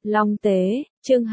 Long Tế, chương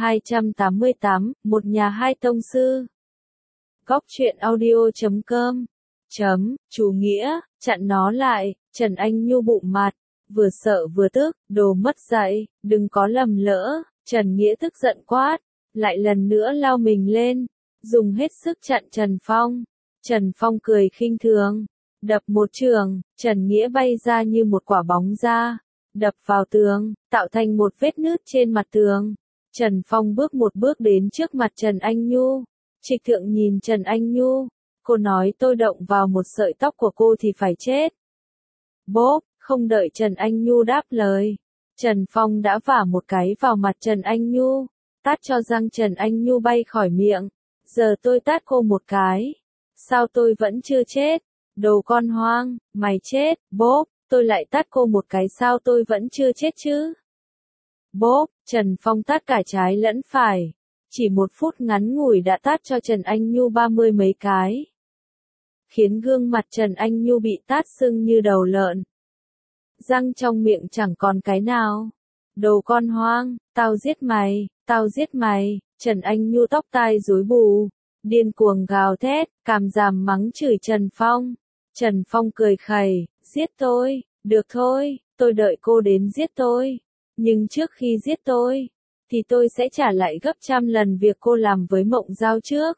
288, một nhà hai tông sư. Góc truyện audio.com. Chú Nghĩa, chặn nó lại, Trần Anh Nhu bụng mặt, vừa sợ vừa tức, đồ mất dạy, đừng có lầm lỡ, Trần Nghĩa tức giận quát, lại lần nữa lao mình lên, dùng hết sức chặn Trần Phong. Trần Phong cười khinh thường, đập một trường, Trần Nghĩa bay ra như một quả bóng ra, đập vào tường, tạo thành một vết nứt trên mặt tường. Trần Phong bước một bước đến trước mặt Trần Anh Nhu. Trịch Thượng nhìn Trần Anh Nhu, cô nói tôi động vào một sợi tóc của cô thì phải chết. Bốp, không đợi Trần Anh Nhu đáp lời, Trần Phong đã vả một cái vào mặt Trần Anh Nhu, tát cho răng Trần Anh Nhu bay khỏi miệng. Giờ tôi tát cô một cái, sao tôi vẫn chưa chết? Đồ con hoang, mày chết. Bốp, tôi lại tát cô một cái, sao tôi vẫn chưa chết chứ? Bốp, Trần Phong tát cả trái lẫn phải. Chỉ 1 phút ngắn ngủi đã tát cho Trần Anh Nhu 30 mấy cái. Khiến gương mặt Trần Anh Nhu bị tát sưng như đầu lợn. Răng trong miệng chẳng còn cái nào. Đồ con hoang, tao giết mày, tao giết mày. Trần Anh Nhu tóc tai rối bù, điên cuồng gào thét, càm ràm mắng chửi Trần Phong. Trần Phong cười khẩy, giết tôi, được thôi, tôi đợi cô đến giết tôi. Nhưng trước khi giết tôi, thì tôi sẽ trả lại gấp trăm lần việc cô làm với Mộng Giao trước.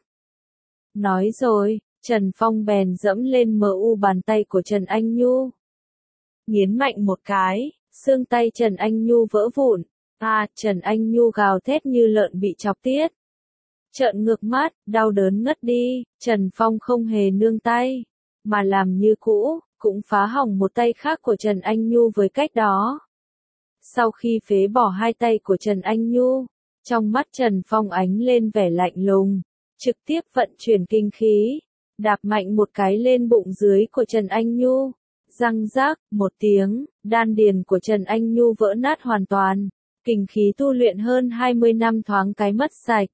Nói rồi, Trần Phong bèn dẫm lên mu bàn tay của Trần Anh Nhu. Nghiến mạnh một cái, xương tay Trần Anh Nhu vỡ vụn. Trần Anh Nhu gào thét như lợn bị chọc tiết. Trợn ngược mắt, đau đớn ngất đi. Trần Phong không hề nương tay, mà làm như cũ, cũng phá hỏng một tay khác của Trần Anh Nhu với cách đó. Sau khi phế bỏ 2 tay của Trần Anh Nhu, trong mắt Trần Phong ánh lên vẻ lạnh lùng, trực tiếp vận chuyển kinh khí, đạp mạnh một cái lên bụng dưới của Trần Anh Nhu. Răng rác, một tiếng, đan điền của Trần Anh Nhu vỡ nát hoàn toàn, kinh khí tu luyện hơn 20 năm thoáng cái mất sạch.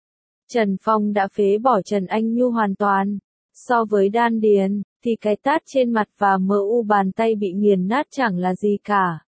Trần Phong đã phế bỏ Trần Anh Nhu hoàn toàn. So với đan điền, thì cái tát trên mặt và mu bàn tay bị nghiền nát chẳng là gì cả.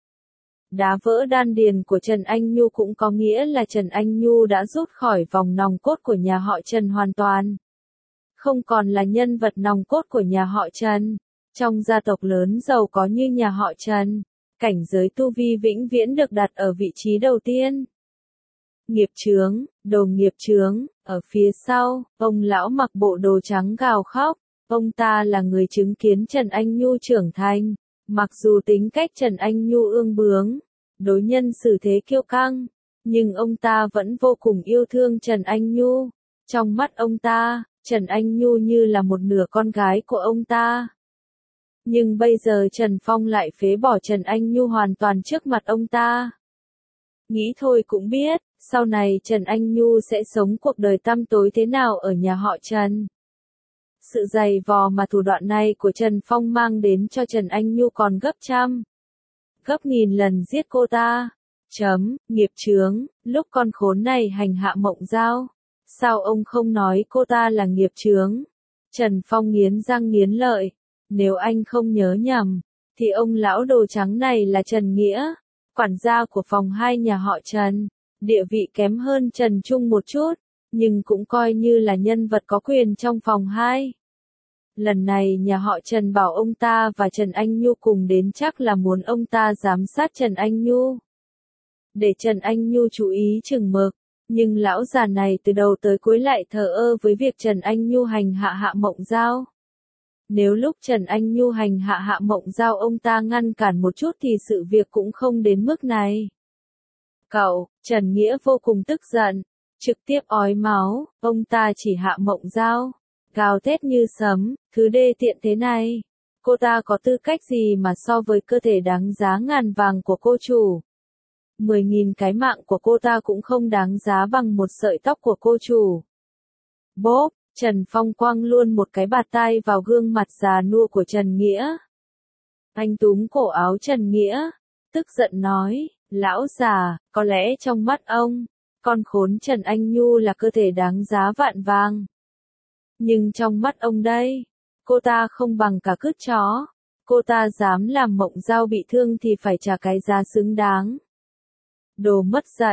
Đá vỡ đan điền của Trần Anh Nhu cũng có nghĩa là Trần Anh Nhu đã rút khỏi vòng nòng cốt của nhà họ Trần hoàn toàn. Không còn là nhân vật nòng cốt của nhà họ Trần. Trong gia tộc lớn giàu có như nhà họ Trần, cảnh giới tu vi vĩnh viễn được đặt ở vị trí đầu tiên. Nghiệp chướng, đồ nghiệp chướng, ở phía sau, ông lão mặc bộ đồ trắng gào khóc. Ông ta là người chứng kiến Trần Anh Nhu trưởng thành. Mặc dù tính cách Trần Anh Nhu ương bướng, đối nhân xử thế kiêu căng, nhưng ông ta vẫn vô cùng yêu thương Trần Anh Nhu. Trong mắt ông ta, Trần Anh Nhu như là một nửa con gái của ông ta. Nhưng bây giờ Trần Phong lại phế bỏ Trần Anh Nhu hoàn toàn trước mặt ông ta. Nghĩ thôi cũng biết, sau này Trần Anh Nhu sẽ sống cuộc đời tăm tối thế nào ở nhà họ Trần. Sự dày vò mà thủ đoạn này của Trần Phong mang đến cho Trần Anh Nhu còn gấp trăm, gấp nghìn lần giết cô ta. Nghiệp chướng, lúc con khốn này hành hạ Mộng Giao, sao ông không nói cô ta là nghiệp chướng? Trần Phong nghiến răng nghiến lợi, nếu anh không nhớ nhầm, thì ông lão đồ trắng này là Trần Nghĩa, quản gia của phòng 2 nhà họ Trần, địa vị kém hơn Trần Trung một chút, nhưng cũng coi như là nhân vật có quyền trong phòng 2. Lần này nhà họ Trần bảo ông ta và Trần Anh Nhu cùng đến chắc là muốn ông ta giám sát Trần Anh Nhu, để Trần Anh Nhu chú ý chừng mực, nhưng lão già này từ đầu tới cuối lại thờ ơ với việc Trần Anh Nhu hành hạ Mộng Giao. Nếu lúc Trần Anh Nhu hành hạ Mộng Giao ông ta ngăn cản một chút thì sự việc cũng không đến mức này. Cậu, Trần Nghĩa vô cùng tức giận, trực tiếp ói máu, ông ta chỉ hạ Mộng Giao, gào thét như sấm, thứ đê tiện thế này. Cô ta có tư cách gì mà so với cơ thể đáng giá ngàn vàng của cô chủ? 10.000 cái mạng của cô ta cũng không đáng giá bằng một sợi tóc của cô chủ. Bốp, Trần Phong quăng luôn một cái bạt tai vào gương mặt già nua của Trần Nghĩa. Anh túm cổ áo Trần Nghĩa, tức giận nói, lão già, có lẽ trong mắt ông, con khốn Trần Anh Nhu là cơ thể đáng giá vạn vàng. Nhưng trong mắt ông đây, cô ta không bằng cả cứt chó. Cô ta dám làm Mộng Giao bị thương thì phải trả cái giá xứng đáng. Đồ mất dạy,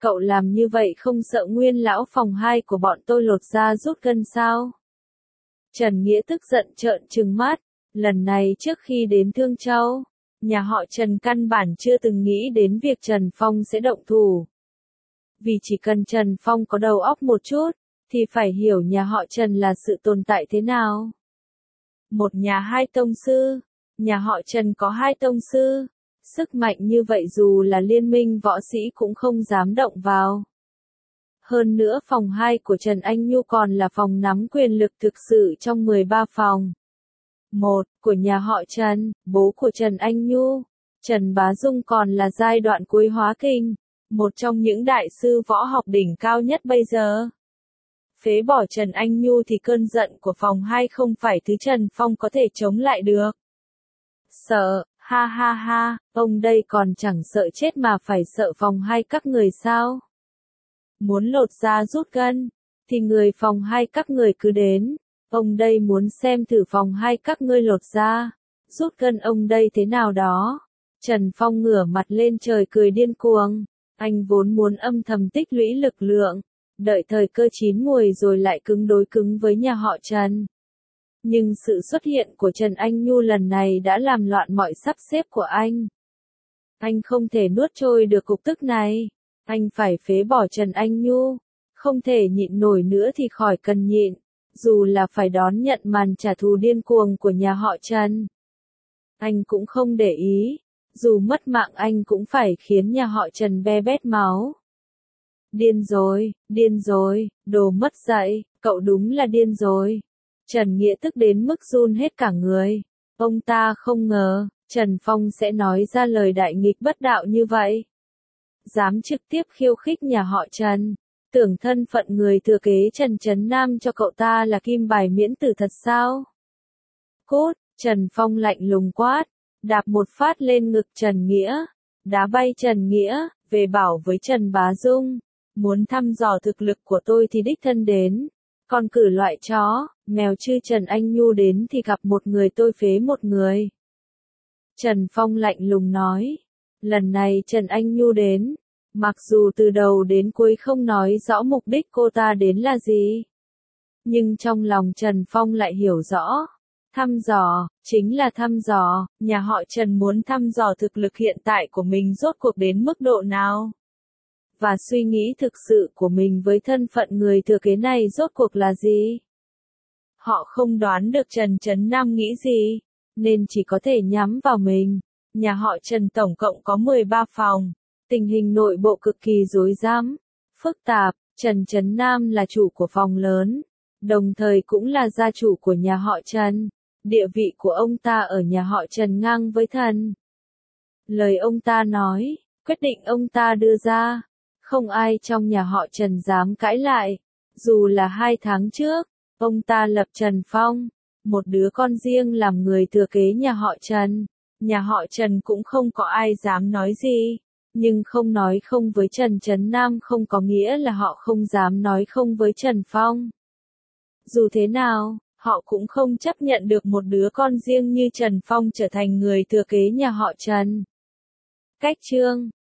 cậu làm như vậy không sợ nguyên lão phòng 2 của bọn tôi lột da rút gân sao? Trần Nghĩa tức giận trợn trừng mắt, lần này trước khi đến Thương Châu, nhà họ Trần căn bản chưa từng nghĩ đến việc Trần Phong sẽ động thủ. Vì chỉ cần Trần Phong có đầu óc một chút, thì phải hiểu nhà họ Trần là sự tồn tại thế nào. Một nhà 2 tông sư, nhà họ Trần có 2 tông sư, sức mạnh như vậy dù là liên minh võ sĩ cũng không dám động vào. Hơn nữa phòng 2 của Trần Anh Nhu còn là phòng nắm quyền lực thực sự trong 13 phòng. Một, của nhà họ Trần, bố của Trần Anh Nhu, Trần Bá Dung còn là giai đoạn cuối hóa kinh, một trong những đại sư võ học đỉnh cao nhất bây giờ. Phế bỏ Trần Anh Nhu thì cơn giận của phòng 2 không phải thứ Trần Phong có thể chống lại được. Sợ, ha ha ha, ông đây còn chẳng sợ chết mà phải sợ phòng 2 các người sao? Muốn lột da rút gân, thì người phòng 2 các người cứ đến. Ông đây muốn xem thử phòng 2 các ngươi lột da, rút gân ông đây thế nào đó. Trần Phong ngửa mặt lên trời cười điên cuồng. Anh vốn muốn âm thầm tích lũy lực lượng, đợi thời cơ chín muồi rồi lại cứng đối cứng với nhà họ Trần. Nhưng sự xuất hiện của Trần Anh Nhu lần này đã làm loạn mọi sắp xếp của anh. Anh không thể nuốt trôi được cục tức này. Anh phải phế bỏ Trần Anh Nhu. Không thể nhịn nổi nữa thì khỏi cần nhịn. Dù là phải đón nhận màn trả thù điên cuồng của nhà họ Trần. Anh cũng không để ý. Dù mất mạng anh cũng phải khiến nhà họ Trần be bét máu. Điên rồi, đồ mất dạy, cậu đúng là điên rồi. Trần Nghĩa tức đến mức run hết cả người. Ông ta không ngờ, Trần Phong sẽ nói ra lời đại nghịch bất đạo như vậy. Dám trực tiếp khiêu khích nhà họ Trần. Tưởng thân phận người thừa kế Trần Trấn Nam cho cậu ta là kim bài miễn tử thật sao? Cút, Trần Phong lạnh lùng quát, đạp một phát lên ngực Trần Nghĩa, đá bay Trần Nghĩa, về bảo với Trần Bá Dung, muốn thăm dò thực lực của tôi thì đích thân đến, còn cử loại chó, mèo chư Trần Anh Nhu đến thì gặp một người tôi phế một người. Trần Phong lạnh lùng nói, lần này Trần Anh Nhu đến, mặc dù từ đầu đến cuối không nói rõ mục đích cô ta đến là gì, nhưng trong lòng Trần Phong lại hiểu rõ. Thăm dò, chính là thăm dò, nhà họ Trần muốn thăm dò thực lực hiện tại của mình rốt cuộc đến mức độ nào. Và suy nghĩ thực sự của mình với thân phận người thừa kế này rốt cuộc là gì. Họ không đoán được Trần Trấn Nam nghĩ gì, nên chỉ có thể nhắm vào mình. Nhà họ Trần tổng cộng có 13 phòng, tình hình nội bộ cực kỳ rối rắm, phức tạp. Trần Trấn Nam là chủ của phòng lớn, đồng thời cũng là gia chủ của nhà họ Trần. Địa vị của ông ta ở nhà họ Trần ngang với thần. Lời ông ta nói, quyết định ông ta đưa ra, không ai trong nhà họ Trần dám cãi lại. Dù là 2 tháng trước, ông ta lập Trần Phong, một đứa con riêng làm người thừa kế nhà họ Trần. Nhà họ Trần cũng không có ai dám nói gì. Nhưng không nói không với Trần Trấn Nam không có nghĩa là họ không dám nói không với Trần Phong. Dù thế nào, họ cũng không chấp nhận được một đứa con riêng như Trần Phong trở thành người thừa kế nhà họ Trần. Cách chương